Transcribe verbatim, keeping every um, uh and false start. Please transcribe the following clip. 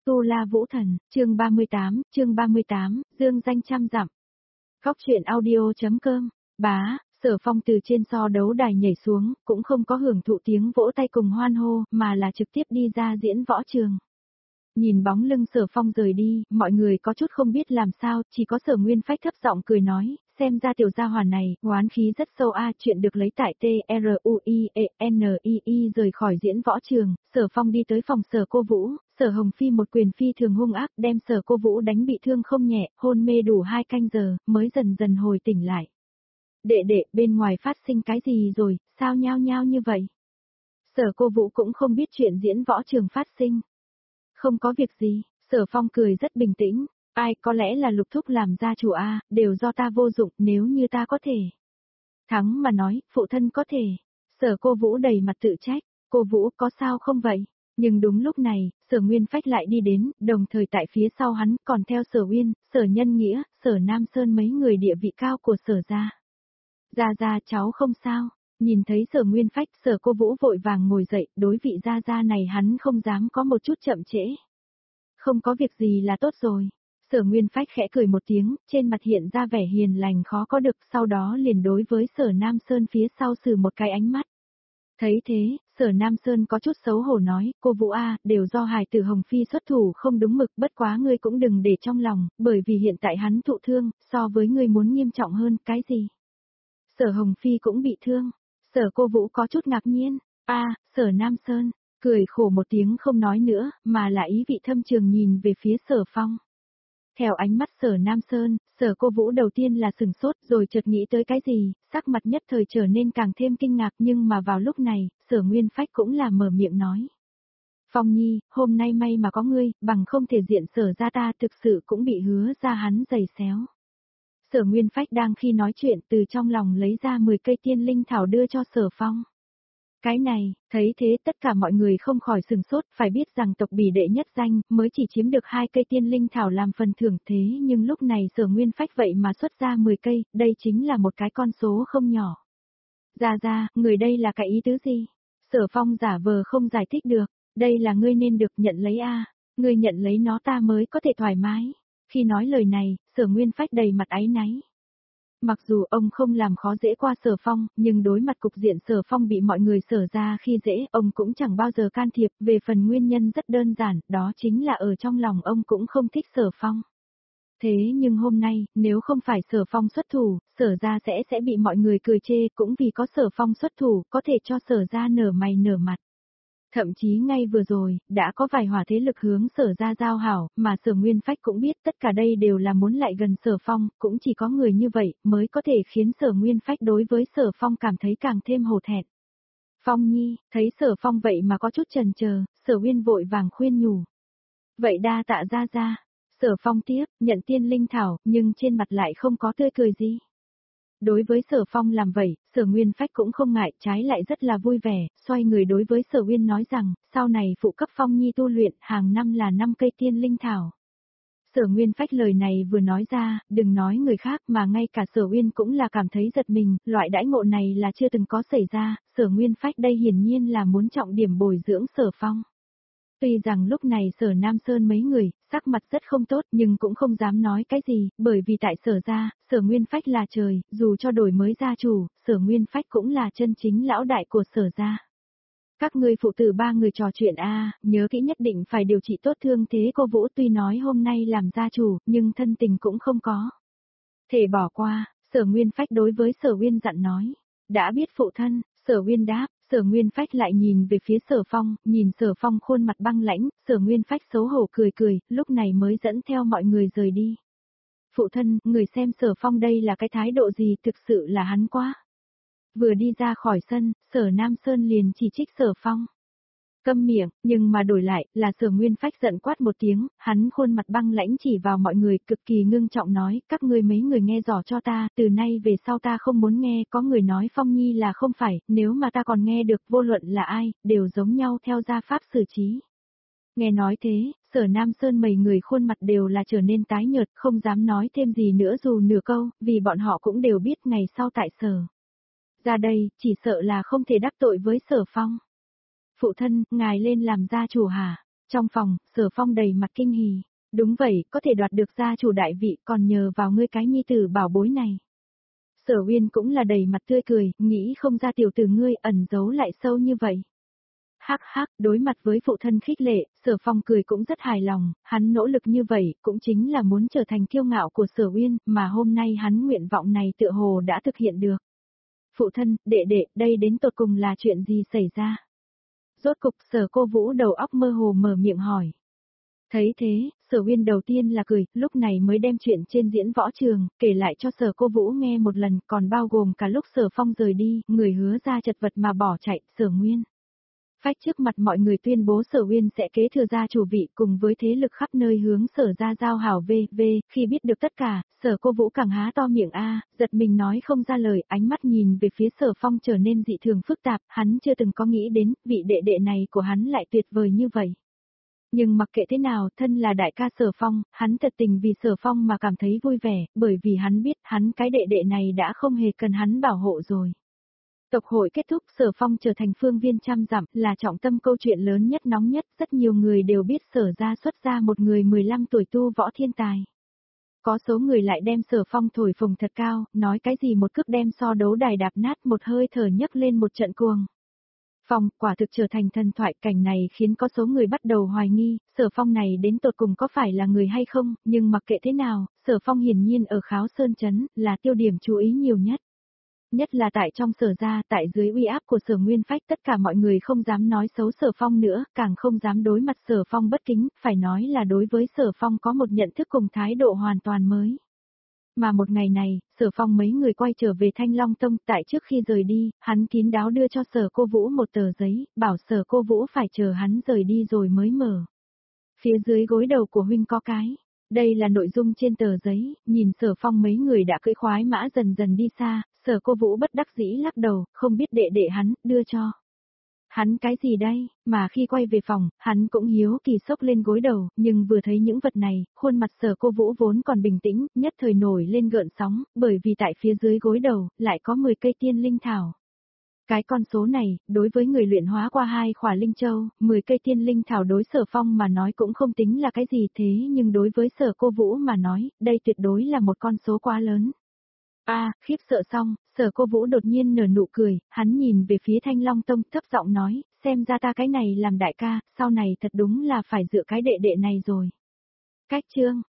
Tu La Vũ Thần, chương ba mươi tám, chương ba mươi tám, dương danh trăm dặm. Góc truyện audio.com, bá, Sở Phong từ trên so đấu đài nhảy xuống, cũng không có hưởng thụ tiếng vỗ tay cùng hoan hô, mà là trực tiếp đi ra diễn võ trường. Nhìn bóng lưng Sở Phong rời đi, mọi người có chút không biết làm sao, chỉ có Sở Nguyên Phách thấp giọng cười nói, xem ra tiểu gia hỏa này, oán khí rất sâu a, chuyện được lấy tại T R U I E N I I rời khỏi diễn võ trường, Sở Phong đi tới phòng Sở Cô Vũ, Sở Hồng Phi một quyền phi thường hung ác, đem Sở Cô Vũ đánh bị thương không nhẹ, hôn mê đủ hai canh giờ, mới dần dần hồi tỉnh lại. Đệ đệ, bên ngoài phát sinh cái gì rồi, sao nhao nhao như vậy? Sở Cô Vũ cũng không biết chuyện diễn võ trường phát sinh. Không có việc gì, Sở Phong cười rất bình tĩnh, ai có lẽ là Lục Thúc làm gia chủ a, đều do ta vô dụng, nếu như ta có thể. Thắng mà nói, phụ thân có thể. Sở Cô Vũ đầy mặt tự trách, cô Vũ có sao không vậy? Nhưng đúng lúc này, Sở Nguyên Phách lại đi đến, đồng thời tại phía sau hắn còn theo Sở Uyên, Sở Nhân Nghĩa, Sở Nam Sơn mấy người địa vị cao của Sở gia. Gia Gia cháu không sao. Nhìn thấy Sở Nguyên Phách, Sở Cô Vũ vội vàng ngồi dậy, đối vị Gia Gia này hắn không dám có một chút chậm trễ. Không có việc gì là tốt rồi. Sở Nguyên Phách khẽ cười một tiếng, trên mặt hiện ra vẻ hiền lành khó có được, sau đó liền đối với Sở Nam Sơn phía sau sử một cái ánh mắt. Thấy thế, Sở Nam Sơn có chút xấu hổ nói, cô Vũ A, đều do hài tử Hồng Phi xuất thủ không đúng mực, bất quá ngươi cũng đừng để trong lòng, bởi vì hiện tại hắn thụ thương, so với ngươi muốn nghiêm trọng hơn, cái gì? Sở Hồng Phi cũng bị thương. Sở Cô Vũ có chút ngạc nhiên, a, Sở Nam Sơn, cười khổ một tiếng không nói nữa, mà là ý vị thâm trường nhìn về phía Sở Phong. Theo ánh mắt Sở Nam Sơn, Sở Cô Vũ đầu tiên là sừng sốt rồi chợt nghĩ tới cái gì, sắc mặt nhất thời trở nên càng thêm kinh ngạc nhưng mà vào lúc này, Sở Nguyên Phách cũng là mở miệng nói. Phong Nhi, hôm nay may mà có ngươi, bằng không thể diện Sở gia ta thực sự cũng bị hứa ra hắn giày xéo. Sở Nguyên Phách đang khi nói chuyện từ trong lòng lấy ra mười cây tiên linh thảo đưa cho Sở Phong. Cái này, thấy thế tất cả mọi người không khỏi sừng sốt, phải biết rằng tộc bỉ đệ nhất danh mới chỉ chiếm được hai cây tiên linh thảo làm phần thưởng thế nhưng lúc này Sở Nguyên Phách vậy mà xuất ra mười cây, đây chính là một cái con số không nhỏ. Gia Gia, người đây là cái ý tứ gì? Sở Phong giả vờ không giải thích được, đây là ngươi nên được nhận lấy a, ngươi nhận lấy nó ta mới có thể thoải mái. Khi nói lời này, Sở Nguyên Phách đầy mặt áy náy. Mặc dù ông không làm khó dễ qua Sở Phong, nhưng đối mặt cục diện Sở Phong bị mọi người Sở ra khi dễ, ông cũng chẳng bao giờ can thiệp, về phần nguyên nhân rất đơn giản, đó chính là ở trong lòng ông cũng không thích Sở Phong. Thế nhưng hôm nay, nếu không phải Sở Phong xuất thủ, Sở ra sẽ sẽ bị mọi người cười chê, cũng vì có Sở Phong xuất thủ, có thể cho Sở ra nở mày nở mặt. Thậm chí ngay vừa rồi, đã có vài hỏa thế lực hướng Sở ra giao hảo, mà Sở Nguyên Phách cũng biết tất cả đây đều là muốn lại gần Sở Phong, cũng chỉ có người như vậy mới có thể khiến Sở Nguyên Phách đối với Sở Phong cảm thấy càng thêm hổ thẹn. Phong Nhi, thấy Sở Phong vậy mà có chút chần chờ, Sở Uyên vội vàng khuyên nhủ. Vậy đa tạ Gia Gia. Sở Phong tiếp, nhận tiên linh thảo, nhưng trên mặt lại không có tươi cười gì. Đối với Sở Phong làm vậy, Sở Nguyên Phách cũng không ngại, trái lại rất là vui vẻ, xoay người đối với Sở Uyên nói rằng, sau này phụ cấp Phong Nhi tu luyện, hàng năm là năm cây tiên linh thảo. Sở Nguyên Phách lời này vừa nói ra, đừng nói người khác mà ngay cả Sở Uyên cũng là cảm thấy giật mình, loại đãi ngộ này là chưa từng có xảy ra, Sở Nguyên Phách đây hiển nhiên là muốn trọng điểm bồi dưỡng Sở Phong. Tuy rằng lúc này Sở Nam Sơn mấy người, sắc mặt rất không tốt nhưng cũng không dám nói cái gì, bởi vì tại Sở gia, Sở Nguyên Phách là trời, dù cho đổi mới gia chủ, Sở Nguyên Phách cũng là chân chính lão đại của Sở gia. Các ngươi phụ tử ba người trò chuyện a, nhớ kỹ nhất định phải điều trị tốt thương thế cô Vũ, tuy nói hôm nay làm gia chủ, nhưng thân tình cũng không có thể bỏ qua, Sở Nguyên Phách đối với Sở Uyên dặn nói. Đã biết phụ thân, Sở Uyên đáp. Sở Nguyên Phách lại nhìn về phía Sở Phong, nhìn Sở Phong khuôn mặt băng lãnh, Sở Nguyên Phách xấu hổ cười cười, lúc này mới dẫn theo mọi người rời đi. Phụ thân, người xem Sở Phong đây là cái thái độ gì, thực sự là hắn quá. Vừa đi ra khỏi sân, Sở Nam Sơn liền chỉ trích Sở Phong. Câm miệng, nhưng mà đổi lại, là Sở Nguyên Phách giận quát một tiếng, hắn khuôn mặt băng lãnh chỉ vào mọi người, cực kỳ ngưng trọng nói, các ngươi mấy người nghe rõ cho ta, từ nay về sau ta không muốn nghe, có người nói Phong Nhi là không phải, nếu mà ta còn nghe được vô luận là ai, đều giống nhau theo gia pháp xử trí. Nghe nói thế, Sở Nam Sơn mấy người khuôn mặt đều là trở nên tái nhợt, không dám nói thêm gì nữa dù nửa câu, vì bọn họ cũng đều biết ngày sau tại Sở ra đây, chỉ sợ là không thể đắc tội với Sở Phong. Phụ thân, ngài lên làm gia chủ hả? Trong phòng, Sở Phong đầy mặt kinh hỉ. Đúng vậy, có thể đoạt được gia chủ đại vị còn nhờ vào ngươi cái nhi tử bảo bối này. Sở Uyên cũng là đầy mặt tươi cười, nghĩ không ra tiểu tử ngươi ẩn giấu lại sâu như vậy. Hắc hắc, đối mặt với phụ thân khích lệ, Sở Phong cười cũng rất hài lòng, hắn nỗ lực như vậy cũng chính là muốn trở thành kiêu ngạo của Sở Uyên, mà hôm nay hắn nguyện vọng này tựa hồ đã thực hiện được. Phụ thân, đệ đệ, đây đến tột cùng là chuyện gì xảy ra? Rốt cục Sở Cô Vũ đầu óc mơ hồ mở miệng hỏi. Thấy thế, Sở Uyên đầu tiên là cười, lúc này mới đem chuyện trên diễn võ trường, kể lại cho Sở Cô Vũ nghe một lần, còn bao gồm cả lúc Sở Phong rời đi, người hứa ra chật vật mà bỏ chạy, Sở Nguyên. Phách trước mặt mọi người tuyên bố Sở Uyên sẽ kế thừa gia chủ vị cùng với thế lực khắp nơi hướng Sở ra giao hảo v v, khi biết được tất cả, Sở Cô Vũ càng há to miệng a, giật mình nói không ra lời, ánh mắt nhìn về phía Sở Phong trở nên dị thường phức tạp, hắn chưa từng có nghĩ đến, vị đệ đệ này của hắn lại tuyệt vời như vậy. Nhưng mặc kệ thế nào, thân là đại ca Sở Phong, hắn thật tình vì Sở Phong mà cảm thấy vui vẻ, bởi vì hắn biết hắn cái đệ đệ này đã không hề cần hắn bảo hộ rồi. Tộc hội kết thúc, Sở Phong trở thành phương viên trăm dặm, là trọng tâm câu chuyện lớn nhất nóng nhất, rất nhiều người đều biết Sở ra xuất ra một người mười lăm tuổi tu võ thiên tài. Có số người lại đem Sở Phong thổi phồng thật cao, nói cái gì một cước đem so đấu đài đạp nát, một hơi thở nhấc lên một trận cuồng. Phong, quả thực trở thành thần thoại, cảnh này khiến có số người bắt đầu hoài nghi, Sở Phong này đến tột cùng có phải là người hay không, nhưng mặc kệ thế nào, Sở Phong hiển nhiên ở Kháo Sơn Trấn, là tiêu điểm chú ý nhiều nhất. Nhất là tại trong Sở gia, tại dưới uy áp của Sở Nguyên Phách, tất cả mọi người không dám nói xấu Sở Phong nữa, càng không dám đối mặt Sở Phong bất kính, phải nói là đối với Sở Phong có một nhận thức cùng thái độ hoàn toàn mới. Mà một ngày này, Sở Phong mấy người quay trở về Thanh Long Tông, tại trước khi rời đi, hắn kín đáo đưa cho Sở Cô Vũ một tờ giấy, bảo Sở Cô Vũ phải chờ hắn rời đi rồi mới mở. Phía dưới gối đầu của huynh có cái. Đây là nội dung trên tờ giấy, nhìn Sở Phong mấy người đã cưỡi khoái mã dần dần đi xa, Sở Cô Vũ bất đắc dĩ lắc đầu, không biết đệ đệ hắn, đưa cho. Hắn cái gì đây, mà khi quay về phòng, hắn cũng hiếu kỳ sốc lên gối đầu, nhưng vừa thấy những vật này, khuôn mặt Sở Cô Vũ vốn còn bình tĩnh, nhất thời nổi lên gợn sóng, bởi vì tại phía dưới gối đầu, lại có mười cây tiên linh thảo. Cái con số này, đối với người luyện hóa qua hai khỏa linh châu, mười cây tiên linh thảo đối Sở Phong mà nói cũng không tính là cái gì thế nhưng đối với Sở Cô Vũ mà nói, đây tuyệt đối là một con số quá lớn. A, à, khiếp sợ xong, Sở Cô Vũ đột nhiên nở nụ cười, hắn nhìn về phía Thanh Long Tông thấp giọng nói, xem ra ta cái này làm đại ca, sau này thật đúng là phải dựa cái đệ đệ này rồi. Cách chương